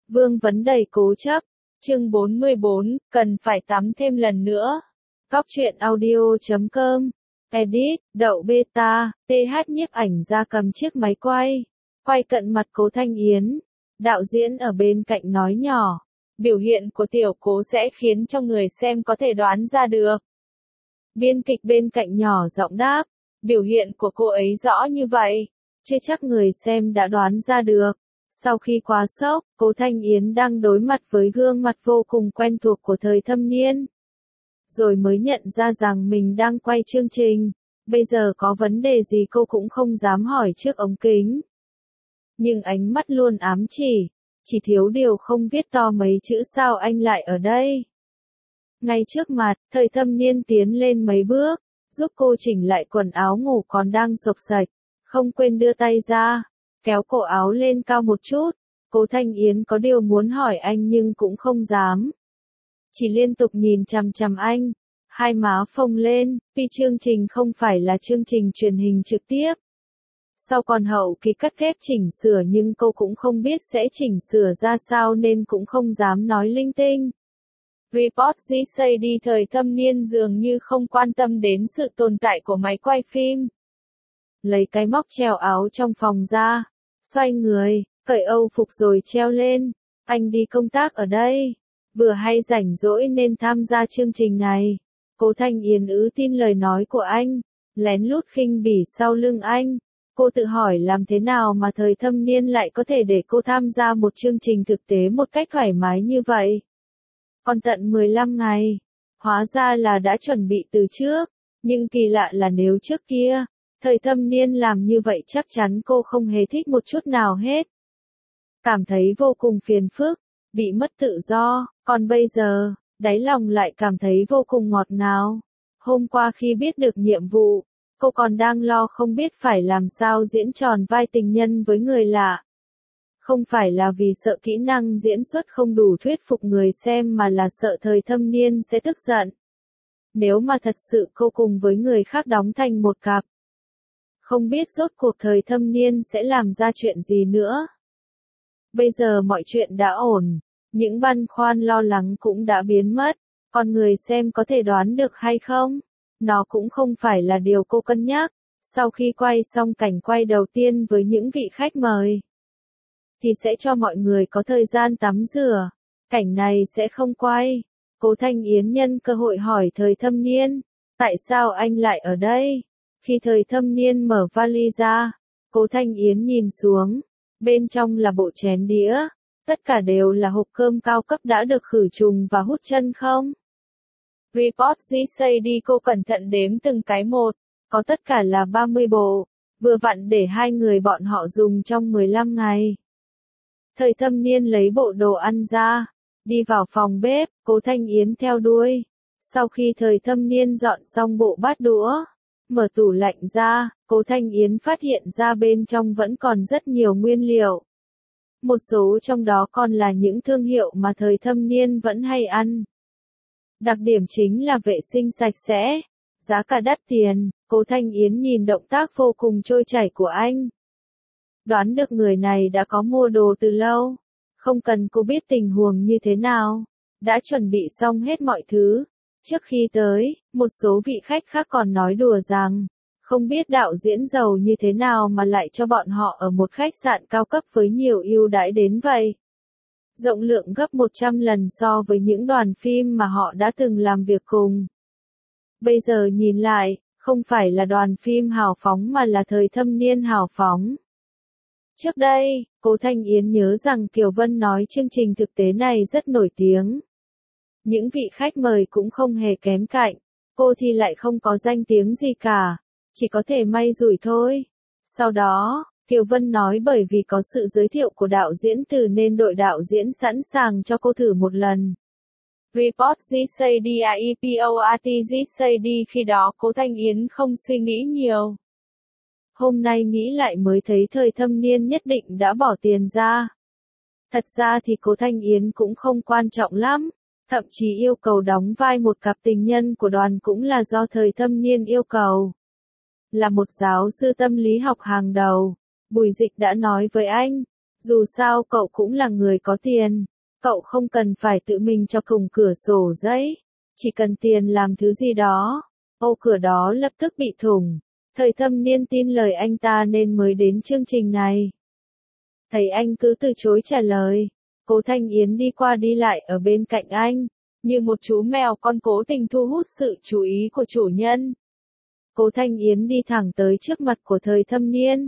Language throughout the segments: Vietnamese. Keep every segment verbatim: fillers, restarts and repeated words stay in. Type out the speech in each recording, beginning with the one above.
Vương vấn đầy cố chấp. Chương bốn mươi bốn, cần phải tắm thêm lần nữa. Góc truyện audio chấm com. Edit, đậu beta, th nhiếp ảnh ra cầm chiếc máy quay. Quay cận mặt Cố Thanh Yến. Đạo diễn ở bên cạnh nói nhỏ. Biểu hiện của tiểu Cố sẽ khiến cho người xem có thể đoán ra được. Biên kịch bên cạnh nhỏ giọng đáp. Biểu hiện của cô ấy rõ như vậy. Chưa chắc người xem đã đoán ra được. Sau khi quá sốc, Cố Thanh Yến đang đối mặt với gương mặt vô cùng quen thuộc của thời thâm niên. Rồi mới nhận ra rằng mình đang quay chương trình. Bây giờ có vấn đề gì cô cũng không dám hỏi trước ống kính. Nhưng ánh mắt luôn ám chỉ. Chỉ thiếu điều không viết to mấy chữ sao anh lại ở đây. Ngay trước mặt, thời thâm niên tiến lên mấy bước, giúp cô chỉnh lại quần áo ngủ còn đang xộc xạch. Không quên đưa tay ra, kéo cổ áo lên cao một chút. Cố Thanh Yến có điều muốn hỏi anh nhưng cũng không dám. Chỉ liên tục nhìn chằm chằm anh, hai má phồng lên, vì chương trình không phải là chương trình truyền hình trực tiếp. Sau còn hậu kỳ cắt ghép chỉnh sửa nhưng cô cũng không biết sẽ chỉnh sửa ra sao nên cũng không dám nói linh tinh. Report giê xê đê thời thâm niên dường như không quan tâm đến sự tồn tại của máy quay phim. Lấy cái móc treo áo trong phòng ra, xoay người, cởi âu phục rồi treo lên. Anh đi công tác ở đây, vừa hay rảnh rỗi nên tham gia chương trình này. Cố Thanh Yến ứ tin lời nói của anh, lén lút khinh bỉ sau lưng anh. Cô tự hỏi làm thế nào mà thời thâm niên lại có thể để cô tham gia một chương trình thực tế một cách thoải mái như vậy. Còn tận mười lăm ngày, hóa ra là đã chuẩn bị từ trước, nhưng kỳ lạ là nếu trước kia, thời thâm niên làm như vậy chắc chắn cô không hề thích một chút nào hết. Cảm thấy vô cùng phiền phức, bị mất tự do, còn bây giờ, đáy lòng lại cảm thấy vô cùng ngọt ngào. Hôm qua khi biết được nhiệm vụ, cô còn đang lo không biết phải làm sao diễn tròn vai tình nhân với người lạ. Không phải là vì sợ kỹ năng diễn xuất không đủ thuyết phục người xem mà là sợ thời thâm niên sẽ tức giận. Nếu mà thật sự cô cùng với người khác đóng thành một cặp. Không biết rốt cuộc thời thâm niên sẽ làm ra chuyện gì nữa. Bây giờ mọi chuyện đã ổn, những băn khoăn lo lắng cũng đã biến mất, còn người xem có thể đoán được hay không? Nó cũng không phải là điều cô cân nhắc. Sau khi quay xong cảnh quay đầu tiên với những vị khách mời, thì sẽ cho mọi người có thời gian tắm rửa. Cảnh này sẽ không quay. Cố Thanh Yến nhân cơ hội hỏi thời thâm niên, tại sao anh lại ở đây? Khi thời thâm niên mở vali ra, Cố Thanh Yến nhìn xuống, bên trong là bộ chén đĩa, tất cả đều là hộp cơm cao cấp đã được khử trùng và hút chân không. Report giê xê đê cô cẩn thận đếm từng cái một, có tất cả là ba mươi bộ, vừa vặn để hai người bọn họ dùng trong mười lăm ngày. Thời thâm niên lấy bộ đồ ăn ra, đi vào phòng bếp, Cố Thanh Yến theo đuôi. Sau khi thời thâm niên dọn xong bộ bát đũa, mở tủ lạnh ra, Cố Thanh Yến phát hiện ra bên trong vẫn còn rất nhiều nguyên liệu. Một số trong đó còn là những thương hiệu mà thời thâm niên vẫn hay ăn. Đặc điểm chính là vệ sinh sạch sẽ, giá cả đắt tiền. Cố Thanh Yến nhìn động tác vô cùng trôi chảy của anh. Đoán được người này đã có mua đồ từ lâu. Không cần cô biết tình huống như thế nào. Đã chuẩn bị xong hết mọi thứ. Trước khi tới, một số vị khách khác còn nói đùa rằng, không biết đạo diễn giàu như thế nào mà lại cho bọn họ ở một khách sạn cao cấp với nhiều ưu đãi đến vậy. Rộng lượng gấp một trăm lần so với những đoàn phim mà họ đã từng làm việc cùng. Bây giờ nhìn lại, không phải là đoàn phim hào phóng mà là thời thâm niên hào phóng. Trước đây, Cố Thanh Yến nhớ rằng Kiều Vân nói chương trình thực tế này rất nổi tiếng. Những vị khách mời cũng không hề kém cạnh, cô thì lại không có danh tiếng gì cả, chỉ có thể may rủi thôi. Sau đó, Kiều Vân nói bởi vì có sự giới thiệu của đạo diễn từ nên đội đạo diễn sẵn sàng cho cô thử một lần. Report giê xê đê report giê xê đê khi đó Cố Thanh Yến không suy nghĩ nhiều. Hôm nay nghĩ lại mới thấy thời thâm niên nhất định đã bỏ tiền ra. Thật ra thì Cố Thanh Yến cũng không quan trọng lắm, thậm chí yêu cầu đóng vai một cặp tình nhân của đoàn cũng là do thời thâm niên yêu cầu. Là một giáo sư tâm lý học hàng đầu, Bùi Dịch đã nói với anh, Dù sao cậu cũng là người có tiền, cậu không cần phải tự mình cho cùng cửa sổ giấy, chỉ cần tiền làm thứ gì đó. Ô cửa đó lập tức bị thủng. Thời Thâm Niên tin lời anh ta nên mới đến chương trình này. Thấy anh cứ từ chối trả lời, Cố Thanh Yến đi qua đi lại ở bên cạnh anh, như một chú mèo con cố tình thu hút sự chú ý của chủ nhân. Cố Thanh Yến đi thẳng tới trước mặt của Thời Thâm Niên.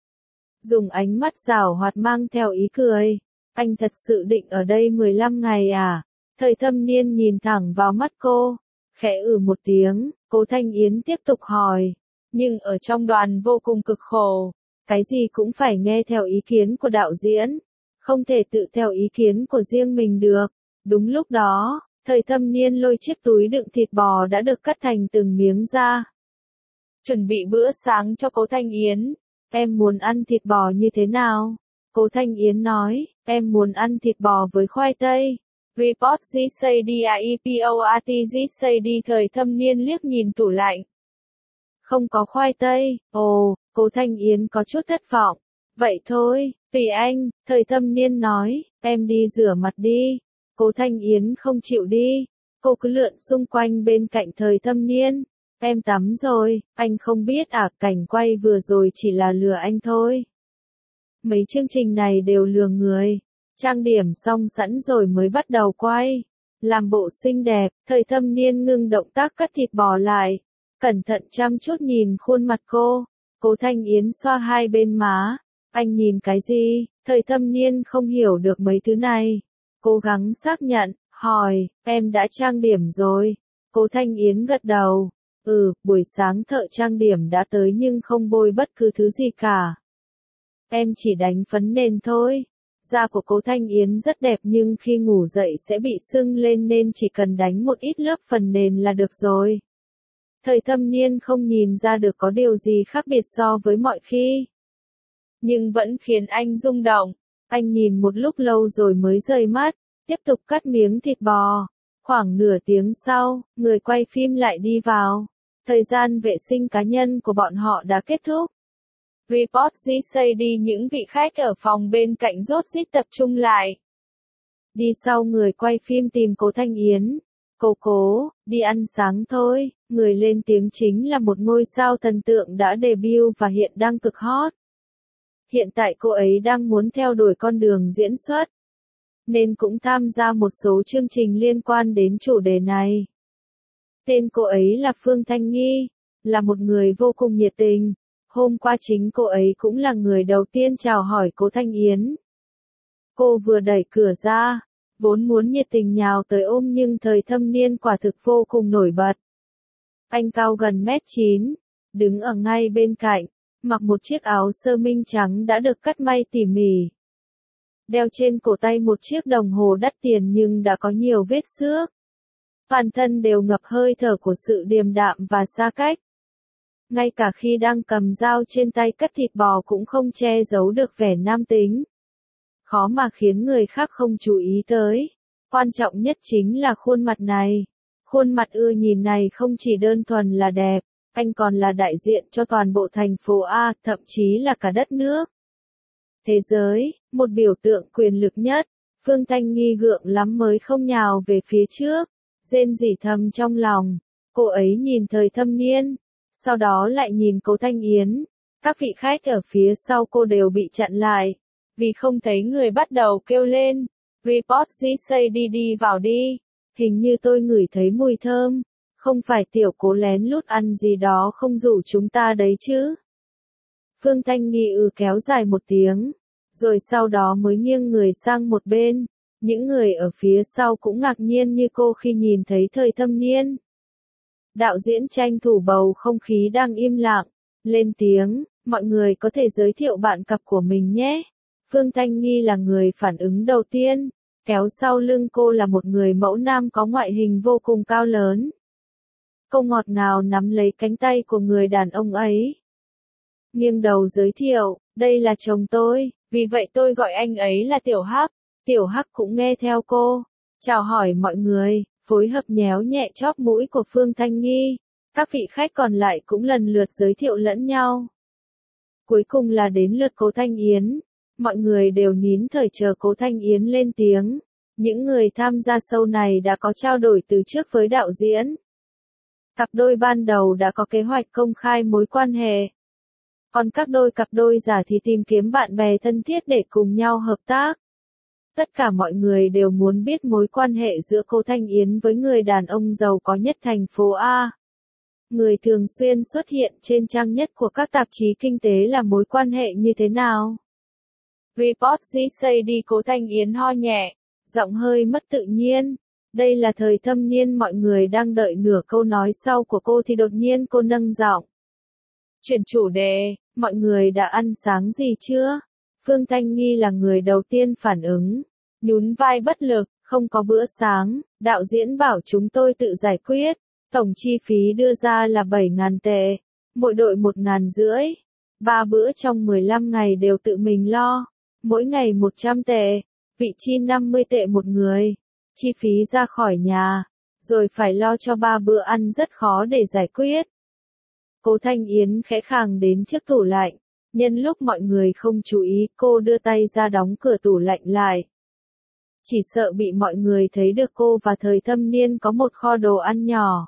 Dùng ánh mắt giảo hoạt mang theo ý cười. Anh thật sự định ở đây mười lăm ngày à? Thời Thâm Niên nhìn thẳng vào mắt cô, khẽ ừ một tiếng, Cố Thanh Yến tiếp tục hỏi. Nhưng ở trong đoàn vô cùng cực khổ, cái gì cũng phải nghe theo ý kiến của đạo diễn, không thể tự theo ý kiến của riêng mình được. Đúng lúc đó, Thời Thâm Niên lôi chiếc túi đựng thịt bò đã được cắt thành từng miếng ra. Chuẩn bị bữa sáng cho Cố Thanh Yến. Em muốn ăn thịt bò như thế nào? Cố Thanh Yến nói, em muốn ăn thịt bò với khoai tây. Report G C D I E P O R T G C D. Thời Thâm Niên liếc nhìn tủ lạnh. Không có khoai tây. Ồ, Cố Thanh Yến có chút thất vọng. Vậy thôi, tùy anh. Thời Thâm Niên nói, em đi rửa mặt đi. Cố Thanh Yến không chịu đi. Cô cứ lượn xung quanh bên cạnh Thời Thâm Niên. Em tắm rồi, anh không biết à, cảnh quay vừa rồi chỉ là lừa anh thôi. Mấy chương trình này đều lừa người. Trang điểm xong sẵn rồi mới bắt đầu quay. Làm bộ xinh đẹp, Thời Thâm Niên ngưng động tác cắt thịt bò lại. Cẩn thận chăm chút nhìn khuôn mặt cô. Cố Thanh Yến xoa hai bên má. Anh nhìn cái gì? Thời Thâm Niên không hiểu được mấy thứ này. Cố gắng xác nhận, hỏi, em đã trang điểm rồi. Cố Thanh Yến gật đầu. Ừ, buổi sáng thợ trang điểm đã tới nhưng không bôi bất cứ thứ gì cả. Em chỉ đánh phấn nền thôi. Da của Cố Thanh Yến rất đẹp nhưng khi ngủ dậy sẽ bị sưng lên nên chỉ cần đánh một ít lớp phần nền là được rồi. Thời Thâm Niên không nhìn ra được có điều gì khác biệt so với mọi khi. Nhưng vẫn khiến anh rung động. Anh nhìn một lúc lâu rồi mới rời mắt, tiếp tục cắt miếng thịt bò. Khoảng nửa tiếng sau, người quay phim lại đi vào. Thời gian vệ sinh cá nhân của bọn họ đã kết thúc. Report G C D. Những vị khách ở phòng bên cạnh rốt rít tập trung lại. Đi sau người quay phim tìm Cố Thanh Yến. Cô Cố, đi ăn sáng thôi. Người lên tiếng chính là một ngôi sao thần tượng đã debut và hiện đang cực hot. Hiện tại cô ấy đang muốn theo đuổi con đường diễn xuất, nên cũng tham gia một số chương trình liên quan đến chủ đề này. Tên cô ấy là Phương Thanh Nghi, là một người vô cùng nhiệt tình. Hôm qua chính cô ấy cũng là người đầu tiên chào hỏi Cố Thanh Yến. Cô vừa đẩy cửa ra, vốn muốn nhiệt tình nhào tới ôm nhưng Thời Thâm Niên quả thực vô cùng nổi bật. Anh cao gần mét chín, đứng ở ngay bên cạnh, mặc một chiếc áo sơ mi trắng đã được cắt may tỉ mỉ. Đeo trên cổ tay một chiếc đồng hồ đắt tiền nhưng đã có nhiều vết xước. Toàn thân đều ngập hơi thở của sự điềm đạm và xa cách. Ngay cả khi đang cầm dao trên tay cắt thịt bò cũng không che giấu được vẻ nam tính. Khó mà khiến người khác không chú ý tới. Quan trọng nhất chính là khuôn mặt này. Khuôn mặt ưa nhìn này không chỉ đơn thuần là đẹp, anh còn là đại diện cho toàn bộ thành phố A, thậm chí là cả đất nước. Thế giới, một biểu tượng quyền lực nhất. Phương Thanh Nghi gượng lắm mới không nhào về phía trước. Rên rỉ thầm trong lòng. Cô ấy nhìn Thời Thâm Niên, sau đó lại nhìn Cố Thanh Yến. Các vị khách ở phía sau cô đều bị chặn lại, vì không thấy người bắt đầu kêu lên. Report G C D. Đi vào đi. Hình như tôi ngửi thấy mùi thơm. Không phải tiểu Cố lén lút ăn gì đó không rủ chúng ta đấy chứ. Phương Thanh Nghi ừ kéo dài một tiếng, rồi sau đó mới nghiêng người sang một bên. Những người ở phía sau cũng ngạc nhiên như cô khi nhìn thấy Thời Thâm Niên. Đạo diễn tranh thủ bầu không khí đang im lặng, lên tiếng, mọi người có thể giới thiệu bạn cặp của mình nhé. Phương Thanh Nghi là người phản ứng đầu tiên, kéo sau lưng cô là một người mẫu nam có ngoại hình vô cùng cao lớn. Cô ngọt ngào nắm lấy cánh tay của người đàn ông ấy. Nghiêng đầu giới thiệu, đây là chồng tôi, vì vậy tôi gọi anh ấy là Tiểu Hắc. Tiểu Hắc cũng nghe theo cô, chào hỏi mọi người, phối hợp nhéo nhẹ chóp mũi của Phương Thanh Nghi. Các vị khách còn lại cũng lần lượt giới thiệu lẫn nhau. Cuối cùng là đến lượt Cố Thanh Yến. Mọi người đều nín thở chờ Cố Thanh Yến lên tiếng. Những người tham gia show này đã có trao đổi từ trước với đạo diễn. Cặp đôi ban đầu đã có kế hoạch công khai mối quan hệ. Còn các đôi cặp đôi giả thì tìm kiếm bạn bè thân thiết để cùng nhau hợp tác. Tất cả mọi người đều muốn biết mối quan hệ giữa Cố Thanh Yến với người đàn ông giàu có nhất thành phố A. Người thường xuyên xuất hiện trên trang nhất của các tạp chí kinh tế là mối quan hệ như thế nào? Report giê say đi Cố Thanh Yến ho nhẹ, giọng hơi mất tự nhiên. Đây là thời thâm niên, mọi người đang đợi nửa câu nói sau của cô thì đột nhiên cô nâng giọng. Chuyển chủ đề, mọi người đã ăn sáng gì chưa? Phương Thanh Nghi là người đầu tiên phản ứng. Nhún vai bất lực, không có bữa sáng, đạo diễn bảo chúng tôi tự giải quyết. Tổng chi phí đưa ra là bảy ngàn tệ, mỗi đội một ngàn rưỡi. Ba bữa trong mười lăm ngày đều tự mình lo, mỗi ngày một trăm tệ, vị chi năm mươi tệ một người. Chi phí ra khỏi nhà, rồi phải lo cho ba bữa ăn rất khó để giải quyết. Cố Thanh Yến khẽ khàng đến trước tủ lạnh, nhân lúc mọi người không chú ý, cô đưa tay ra đóng cửa tủ lạnh lại. Chỉ sợ bị mọi người thấy được cô và Thời Thâm Niên có một kho đồ ăn nhỏ.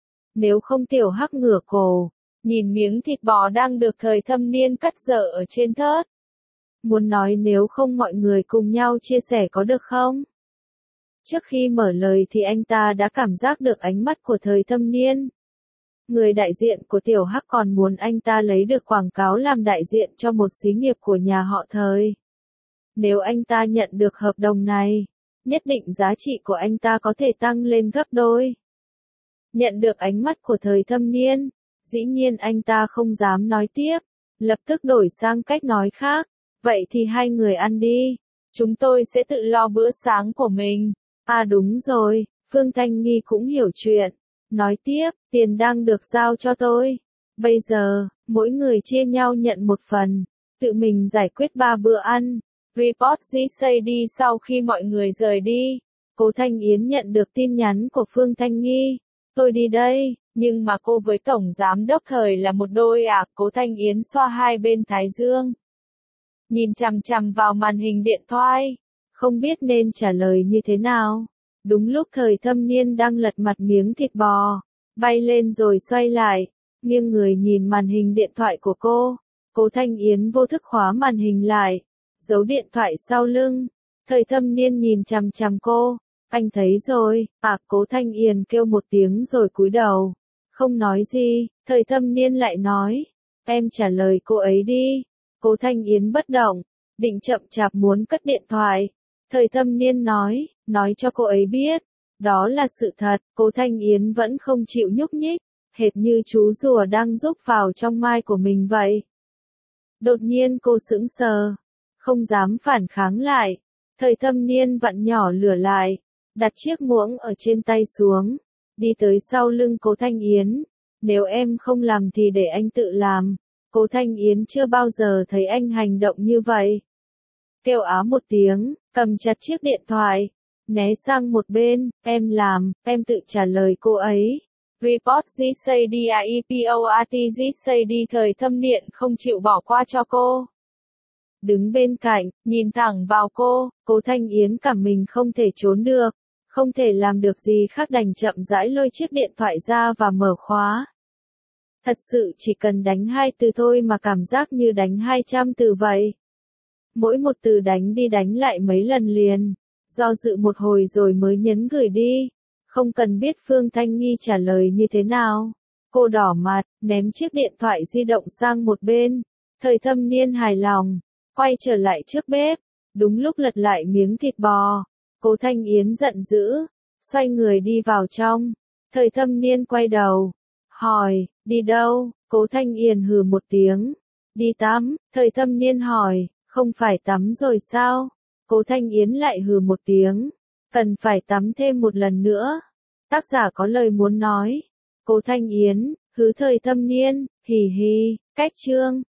Nếu không Tiểu Hắc ngửa cổ, nhìn miếng thịt bò đang được Thời Thâm Niên cắt dở ở trên thớt. Muốn nói nếu không mọi người cùng nhau chia sẻ có được không? Trước khi mở lời thì anh ta đã cảm giác được ánh mắt của Thời Thâm Niên. Người đại diện của Tiểu Hắc còn muốn anh ta lấy được quảng cáo làm đại diện cho một xí nghiệp của nhà họ Thời. Nếu anh ta nhận được hợp đồng này, nhất định giá trị của anh ta có thể tăng lên gấp đôi. Nhận được ánh mắt của Thời Thâm Niên, dĩ nhiên anh ta không dám nói tiếp, lập tức đổi sang cách nói khác. Vậy thì hai người ăn đi, chúng tôi sẽ tự lo bữa sáng của mình. À đúng rồi, Phương Thanh Nghi cũng hiểu chuyện. Nói tiếp, tiền đang được giao cho tôi. Bây giờ, mỗi người chia nhau nhận một phần, tự mình giải quyết ba bữa ăn. Report giê say đi sau khi mọi người rời đi. Cố Thanh Yến nhận được tin nhắn của Phương Thanh Nghi. Tôi đi đây, nhưng mà cô với Tổng Giám Đốc Thời là một đôi à? Cố Thanh Yến xoa hai bên thái dương. Nhìn chằm chằm vào màn hình điện thoại, không biết nên trả lời như thế nào. Đúng lúc Thời Thâm Niên đang lật mặt miếng thịt bò, bay lên rồi xoay lại, nghiêng người nhìn màn hình điện thoại của cô. Cố Thanh Yến vô thức khóa màn hình lại, giấu điện thoại sau lưng. Thời Thâm Niên nhìn chằm chằm cô, anh thấy rồi, à? Cố Thanh Yến kêu một tiếng rồi cúi đầu, không nói gì. Thời Thâm Niên lại nói, em trả lời cô ấy đi. Cố Thanh Yến bất động, định chậm chạp muốn cất điện thoại. Thời Thâm Niên nói, nói cho cô ấy biết, đó là sự thật. Cố Thanh Yến vẫn không chịu nhúc nhích, hệt như chú rùa đang rúc vào trong mai của mình vậy. Đột nhiên cô sững sờ, không dám phản kháng lại. Thời Thâm Niên vặn nhỏ lửa lại, đặt chiếc muỗng ở trên tay xuống, đi tới sau lưng Cố Thanh Yến. Nếu em không làm thì để anh tự làm. Cố Thanh Yến chưa bao giờ thấy anh hành động như vậy. Kêu á một tiếng, cầm chặt chiếc điện thoại, né sang một bên. Em làm, em tự trả lời cô ấy. Report giê say đi report giê say đi. Thời Thâm Niên không chịu bỏ qua cho cô. Đứng bên cạnh, nhìn thẳng vào cô, Cố Thanh Yến cảm mình không thể trốn được, không thể làm được gì khác đành chậm rãi lôi chiếc điện thoại ra và mở khóa. Thật sự chỉ cần đánh hai từ thôi mà cảm giác như đánh hai trăm từ vậy. Mỗi một từ đánh đi đánh lại mấy lần liền, do dự một hồi rồi mới nhấn gửi đi. Không cần biết Phương Thanh Nghi trả lời như thế nào. Cô đỏ mặt, ném chiếc điện thoại di động sang một bên. Thời Thâm Niên hài lòng, quay trở lại trước bếp. Đúng lúc lật lại miếng thịt bò, Cố Thanh Yến giận dữ, xoay người đi vào trong. Thời Thâm Niên quay đầu, hỏi, đi đâu? Cố Thanh Yến hừ một tiếng, đi tắm. Thời Thâm Niên hỏi, không phải tắm rồi sao? Cố Thanh Yến lại hừ một tiếng, cần phải tắm thêm một lần nữa. Tác giả có lời muốn nói. Cố Thanh Yến, hứ Thời Thâm Niên, hì hì, cách chương.